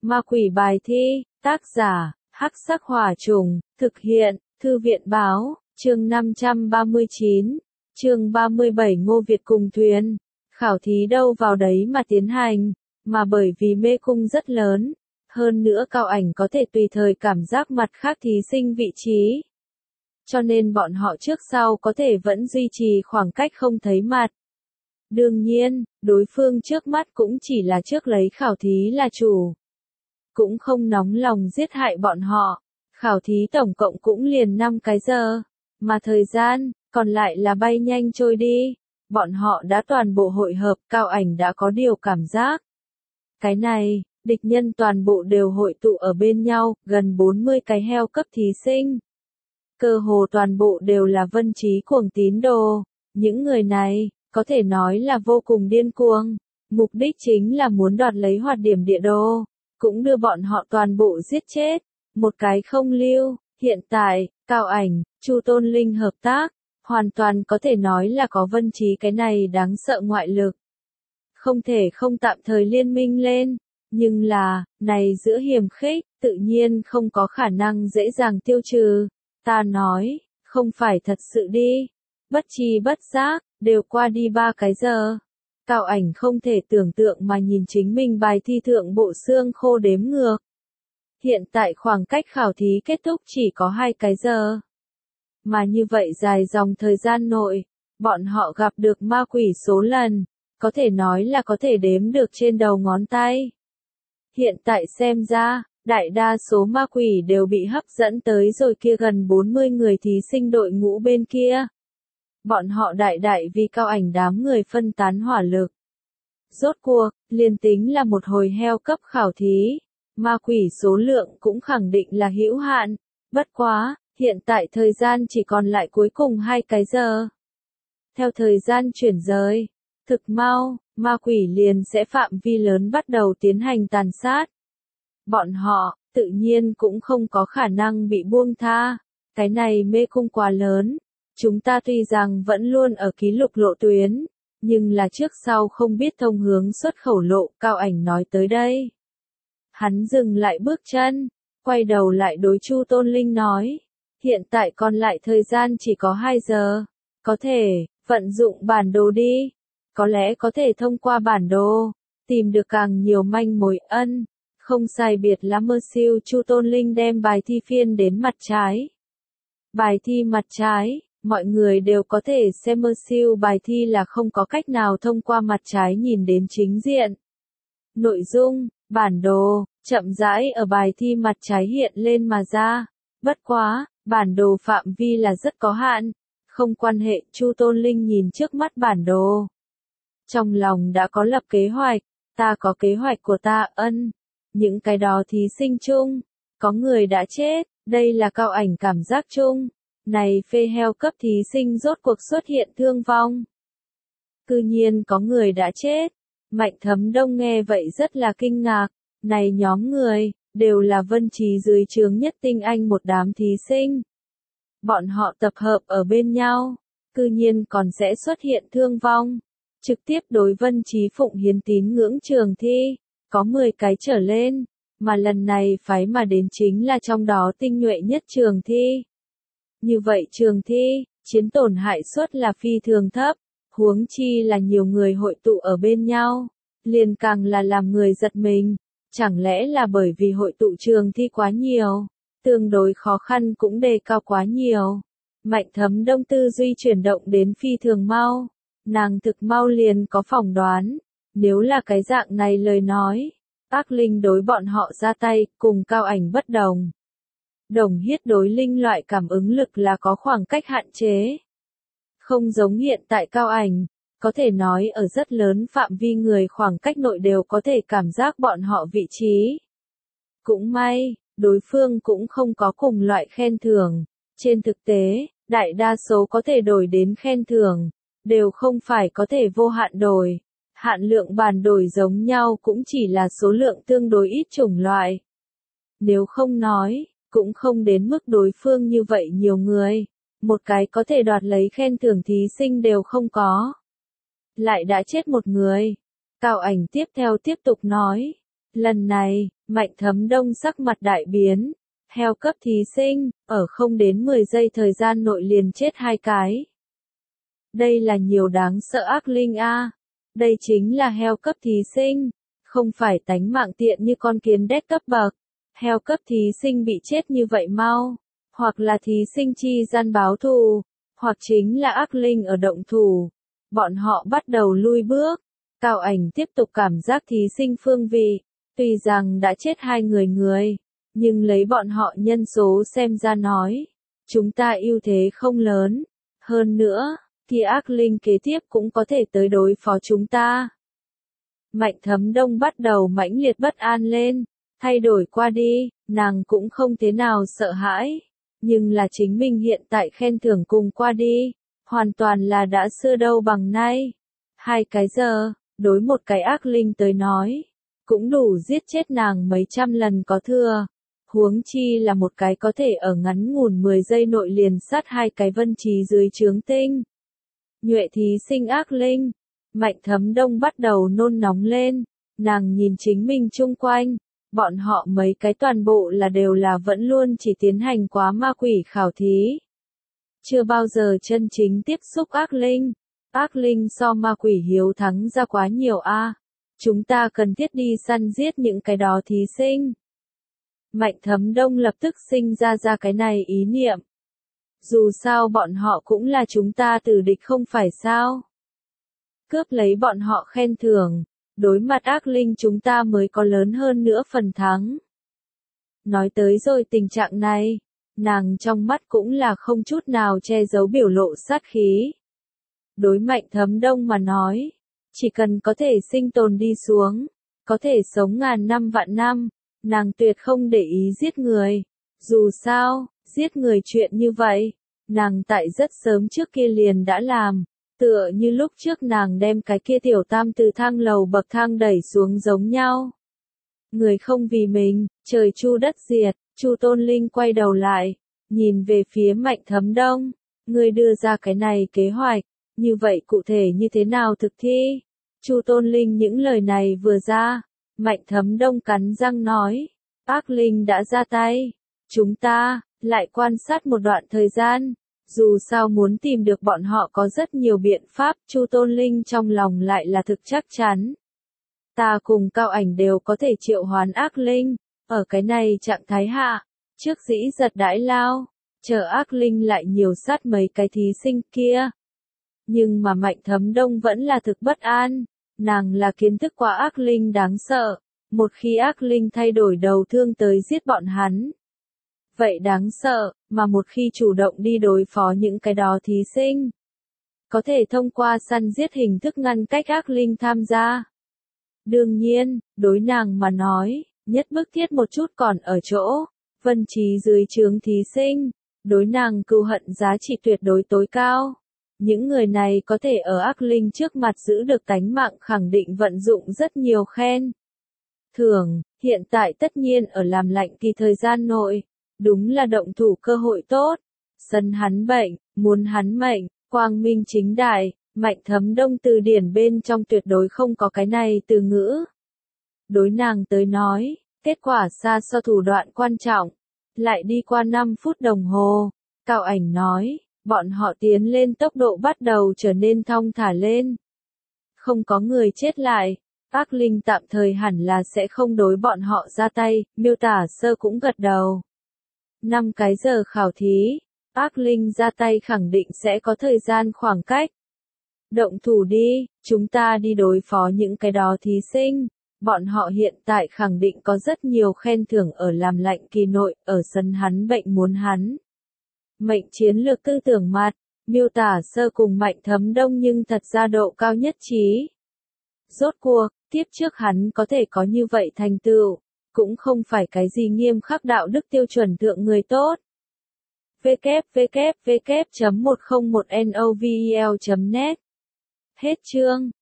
Ma quỷ bài thi, tác giả, Hắc Sắc Hỏa Trùng, thực hiện, Thư viện báo, chương 539, chương 37 Ngô Việt cùng thuyền. Khảo thí đâu vào đấy mà tiến hành, mà bởi vì mê cung rất lớn, hơn nữa Cao Ảnh có thể tùy thời cảm giác mặt khác thí sinh vị trí. Cho nên bọn họ trước sau có thể vẫn duy trì khoảng cách không thấy mặt. Đương nhiên, đối phương trước mắt cũng chỉ là trước lấy khảo thí là chủ. Cũng không nóng lòng giết hại bọn họ. Khảo thí tổng cộng cũng liền 5 cái giờ. Mà thời gian, còn lại là bay nhanh trôi đi. Bọn họ đã toàn bộ hội hợp, Cao Ảnh đã có điều cảm giác. Cái này, địch nhân toàn bộ đều hội tụ ở bên nhau, gần 40 cái heo cấp thí sinh. Cơ hồ toàn bộ đều là Vân Trí cuồng tín đồ. Những người này, có thể nói là vô cùng điên cuồng. Mục đích chính là muốn đoạt lấy hoạt điểm địa đồ. Cũng đưa bọn họ toàn bộ giết chết. Một cái không lưu. Hiện tại, Cao Ảnh, Chu Tôn Linh hợp tác. Hoàn toàn có thể nói là có Vân Trí cái này đáng sợ ngoại lực. Không thể không tạm thời liên minh lên. Nhưng là, này giữa hiềm khích, tự nhiên không có khả năng dễ dàng tiêu trừ. Ta nói, không phải thật sự đi. Bất chi bất giác, đều qua đi 3 cái giờ. Cao Ảnh không thể tưởng tượng mà nhìn chính mình bài thi thượng bộ xương khô đếm ngược. Hiện tại khoảng cách khảo thí kết thúc chỉ có 2 cái giờ. Mà như vậy dài dòng thời gian nội, bọn họ gặp được ma quỷ số lần, có thể nói là có thể đếm được trên đầu ngón tay. Hiện tại xem ra, đại đa số ma quỷ đều bị hấp dẫn tới rồi kia gần 40 người thí sinh đội ngũ bên kia. Bọn họ đại vì Cao Ảnh đám người phân tán hỏa lực. Rốt cuộc, liền tính là một hồi heo cấp khảo thí, ma quỷ số lượng cũng khẳng định là hữu hạn. Bất quá, hiện tại thời gian chỉ còn lại cuối cùng 2 cái giờ. Theo thời gian chuyển rời, thực mau, ma quỷ liền sẽ phạm vi lớn bắt đầu tiến hành tàn sát. Bọn họ, tự nhiên cũng không có khả năng bị buông tha. Cái này mê cung quá lớn. Chúng ta tuy rằng vẫn luôn ở ký lục lộ tuyến, nhưng là trước sau không biết thông hướng xuất khẩu lộ. Cao Ảnh nói tới đây. Hắn dừng lại bước chân, quay đầu lại đối Chu Tôn Linh nói. Hiện tại còn lại thời gian chỉ có 2 giờ. Có thể, vận dụng bản đồ đi. Có lẽ có thể thông qua bản đồ, tìm được càng nhiều manh mối. Không sai biệt lắm mơ siêu. Chu Tôn Linh đem bài thi phiên đến mặt trái. Bài thi mặt trái, mọi người đều có thể xem mơ siêu bài thi là không có cách nào thông qua mặt trái nhìn đến chính diện. Nội dung, bản đồ, chậm rãi ở bài thi mặt trái hiện lên mà ra. Bất quá, bản đồ phạm vi là rất có hạn. Không quan hệ, Chu Tôn Linh nhìn trước mắt bản đồ. Trong lòng đã có lập kế hoạch, ta có kế hoạch của ta. Những cái đó thí sinh chung, có người đã chết, đây là Cao Ảnh cảm giác chung. Này phê heo cấp thí sinh rốt cuộc xuất hiện thương vong. Cư nhiên có người đã chết. Mạnh Thấm Đông nghe vậy rất là kinh ngạc. Này nhóm người, đều là Vân Trí dưới trướng nhất tinh anh một đám thí sinh. Bọn họ tập hợp ở bên nhau, cư nhiên còn sẽ xuất hiện thương vong. Trực tiếp đối Vân Trí phụng hiến tín ngưỡng trường thi, có 10 cái trở lên, mà lần này phái mà đến chính là trong đó tinh nhuệ nhất trường thi. Như vậy trường thi, chiến tổn hại suất là phi thường thấp, huống chi là nhiều người hội tụ ở bên nhau, liền càng là làm người giật mình. Chẳng lẽ là bởi vì hội tụ trường thi quá nhiều, tương đối khó khăn cũng đề cao quá nhiều. Mạnh Thấm Đông tư duy chuyển động đến phi thường mau, nàng thực mau liền có phỏng đoán, nếu là cái dạng này lời nói, ác linh đối bọn họ ra tay, cùng Cao Ảnh bất đồng. Đồng Hiết đối linh loại cảm ứng lực là có khoảng cách hạn chế. Không giống hiện tại Cao Ảnh, có thể nói ở rất lớn phạm vi người khoảng cách nội đều có thể cảm giác bọn họ vị trí. Cũng may, đối phương cũng không có cùng loại khen thưởng. Trên thực tế, đại đa số có thể đổi đến khen thưởng, đều không phải có thể vô hạn đổi. Hạn lượng bản đổi giống nhau cũng chỉ là số lượng tương đối ít chủng loại. Nếu không nói, cũng không đến mức đối phương như vậy nhiều người. Một cái có thể đoạt lấy khen thưởng thí sinh đều không có. Lại đã chết một người. Cao Ảnh tiếp theo tiếp tục nói. Lần này, Mạnh Thấm Đông sắc mặt đại biến. Heo cấp thí sinh, ở không đến 10 giây thời gian nội liền chết 2 cái. Đây là nhiều đáng sợ ác linh a. Đây chính là heo cấp thí sinh, không phải tánh mạng tiện như con kiến đét cấp bậc. Heo cấp thí sinh bị chết như vậy mau, hoặc là thí sinh chi gian báo thù, hoặc chính là ác linh ở động thủ. Bọn họ bắt đầu lui bước. Cao Ảnh tiếp tục cảm giác thí sinh phương vị, tuy rằng đã chết 2 người, nhưng lấy bọn họ nhân số xem ra nói, chúng ta ưu thế không lớn. Hơn nữa, thì ác linh kế tiếp cũng có thể tới đối phó chúng ta. Mạnh Thấm Đông bắt đầu mãnh liệt bất an lên, thay đổi qua đi, nàng cũng không thế nào sợ hãi, nhưng là chính mình hiện tại khen thưởng cùng qua đi, hoàn toàn là đã xưa đâu bằng nay. 2 cái giờ, đối một cái ác linh tới nói, cũng đủ giết chết nàng mấy trăm lần có thừa. Huống chi là một cái có thể ở ngắn ngủn 10 giây nội liền sát 2 cái vân trí dưới chướng tinh. Nhuệ thí sinh ác linh. Mạnh Thấm Đông bắt đầu nôn nóng lên, nàng nhìn chính mình chung quanh, bọn họ mấy cái toàn bộ là đều là vẫn luôn chỉ tiến hành quá ma quỷ khảo thí. Chưa bao giờ chân chính tiếp xúc ác linh. Ác linh so ma quỷ hiếu thắng ra quá nhiều a. Chúng ta cần thiết đi săn giết những cái đó thí sinh. Mạnh Thấm Đông lập tức sinh ra cái này ý niệm. Dù sao bọn họ cũng là chúng ta tử địch không phải sao? Cướp lấy bọn họ khen thưởng, đối mặt ác linh chúng ta mới có lớn hơn nữa phần thắng. Nói tới rồi tình trạng này, nàng trong mắt cũng là không chút nào che giấu biểu lộ sát khí. Đối Mạnh Thấm Đông mà nói, chỉ cần có thể sinh tồn đi xuống, có thể sống ngàn năm vạn năm, nàng tuyệt không để ý giết người. Dù sao, giết người chuyện như vậy, nàng tại rất sớm trước kia liền đã làm. Tựa như lúc trước nàng đem cái kia tiểu tam từ thang lầu bậc thang đẩy xuống giống nhau. Người không vì mình, trời chu đất diệt. Chu Tôn Linh quay đầu lại, nhìn về phía Mạnh Thấm Đông. Người đưa ra cái này kế hoạch, như vậy cụ thể như thế nào thực thi? Chu Tôn Linh những lời này vừa ra, Mạnh Thấm Đông cắn răng nói, ác linh đã ra tay. Chúng ta, lại quan sát một đoạn thời gian. Dù sao muốn tìm được bọn họ có rất nhiều biện pháp, Chu Tôn Linh trong lòng lại là thực chắc chắn. Ta cùng Cao Ảnh đều có thể triệu hoán ác linh, ở cái này trạng thái hạ, trước dĩ giật đãi lao, chờ ác linh lại nhiều sát mấy cái thí sinh kia. Nhưng mà Mạnh Thấm Đông vẫn là thực bất an, nàng là kiến thức qua ác linh đáng sợ, một khi ác linh thay đổi đầu thương tới giết bọn hắn. Vậy đáng sợ, mà một khi chủ động đi đối phó những cái đó thí sinh, có thể thông qua săn giết hình thức ngăn cách ác linh tham gia. Đương nhiên, đối nàng mà nói, nhất bức thiết một chút còn ở chỗ, vân trí dưới chướng thí sinh, đối nàng cừu hận giá trị tuyệt đối tối cao. Những người này có thể ở ác linh trước mặt giữ được tánh mạng khẳng định vận dụng rất nhiều khen thưởng, hiện tại tất nhiên ở làm lạnh kỳ thời gian nội. Đúng là động thủ cơ hội tốt. Sân hắn bệnh, muốn hắn mệnh, quang minh chính đại, Mạnh Thấm Đông từ điển bên trong tuyệt đối không có cái này từ ngữ. Đối nàng tới nói, kết quả xa so thủ đoạn quan trọng. Lại đi qua 5 phút đồng hồ, Cao Ảnh nói, bọn họ tiến lên tốc độ bắt đầu trở nên thong thả lên. Không có người chết lại, ác linh tạm thời hẳn là sẽ không đối bọn họ ra tay, miêu tả sơ cũng gật đầu. 5 cái giờ khảo thí, ác linh ra tay khẳng định sẽ có thời gian khoảng cách. Động thủ đi, chúng ta đi đối phó những cái đó thí sinh. Bọn họ hiện tại khẳng định có rất nhiều khen thưởng ở làm lạnh kỳ nội, ở sân hắn bệnh muốn hắn. Mệnh chiến lược tư tưởng mặt, miêu tả sơ cùng Mạnh Thấm Đông nhưng thật ra độ cao nhất trí. Rốt cuộc, tiếp trước hắn có thể có như vậy thành tựu, cũng không phải cái gì nghiêm khắc đạo đức tiêu chuẩn thượng người tốt. www.101novel.net Hết chương.